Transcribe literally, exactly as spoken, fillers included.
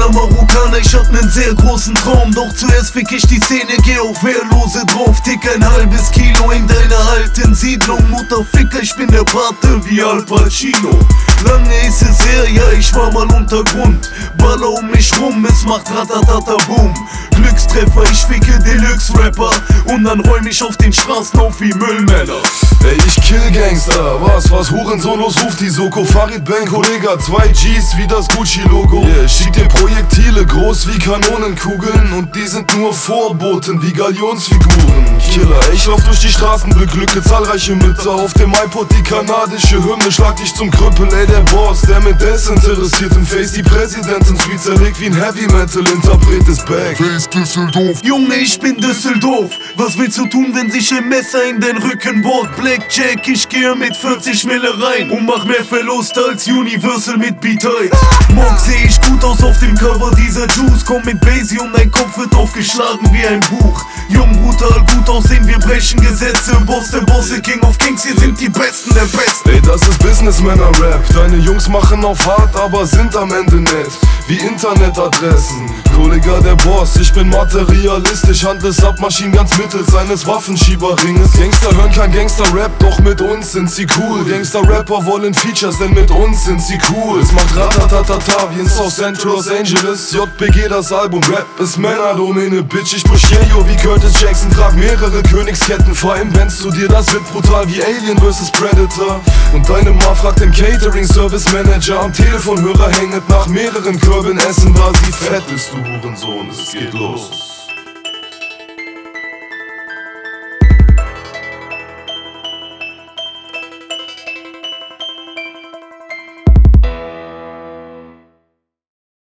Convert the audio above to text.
Original Marokkaner, ich hab nen sehr großen Traum. Doch zuerst fick ich die Szene, geh auf Wehrlose drauf. Tick ein halbes Kilo in deiner alten Siedlung. Mutterficker, ich bin der Pate wie Al Pacino. Lange ist es her, ja ich war mal Untergrund. Baller um mich rum, es macht ratatata boom. Glückstreffer, ich ficke Deluxe-Rapper. Und dann räum ich auf den Straßen auf wie Müllmänner. Ey, ich kill Gangster, was, was Hurensonos ruft die Soko. Farid Bang, Kollega, zwei G's wie das Gucci-Logo. Yeah, schick dir Projektile, groß wie Kanonenkugeln. Und die sind nur Vorboten wie Galionsfiguren. Killer, ich lauf durch die Straßen, beglücke zahlreiche Mütter. Auf dem iPod die kanadische Hymne, schlag dich zum Krüppel. Ey, der Boss, der mit desinteressiert im Face die Präsidentin Sweet zerlegt wie ein Heavy-Metal-Interpret ist back. Face Düsseldorf, Junge, ich bin Düsseldorf. Was willst du tun, wenn sich ein Messer in den Rücken bohrt? Blackjack, ich gehe mit vierzig Mille rein und mach mehr Verlust als Universal mit Beat-Height. Morgen seh ich gut aus auf dem Cover dieser Juice. Komm mit Basie und dein Kopf wird aufgeschlagen wie ein Buch. Jung, brutal, gut aussehen, wir brechen Gesetze. Boss der Bosse, King of Kings, hier sind die Besten der Besten. Ey, das ist Businessmänner-Rap. Deine Jungs machen auf hart, aber sind am Ende nett wie Internetadressen. Kollega der Boss, ich bin materialistisch, handle Submaschinen ganz mittels eines Waffenschieberringes. Gangster hören kein Gangster-Rap, doch mit uns sind sie cool. Gangster-Rapper wollen Features, denn mit uns sind sie cool. Es macht ratatatata wie in South Central Los Angeles. J B G das Album, Rap ist Männerdomäne, Bitch. Ich push yo wie Curtis Jackson, trag mehrere Königsketten. Fahr im Benz zu dir, das wird brutal wie Alien versus Predator. Und deine Ma fragt den Catering-Service-Manager am Telefonhörer hänget nach mehreren Körben Essen, war sie fett. Bist du Hurensohn, es geht los.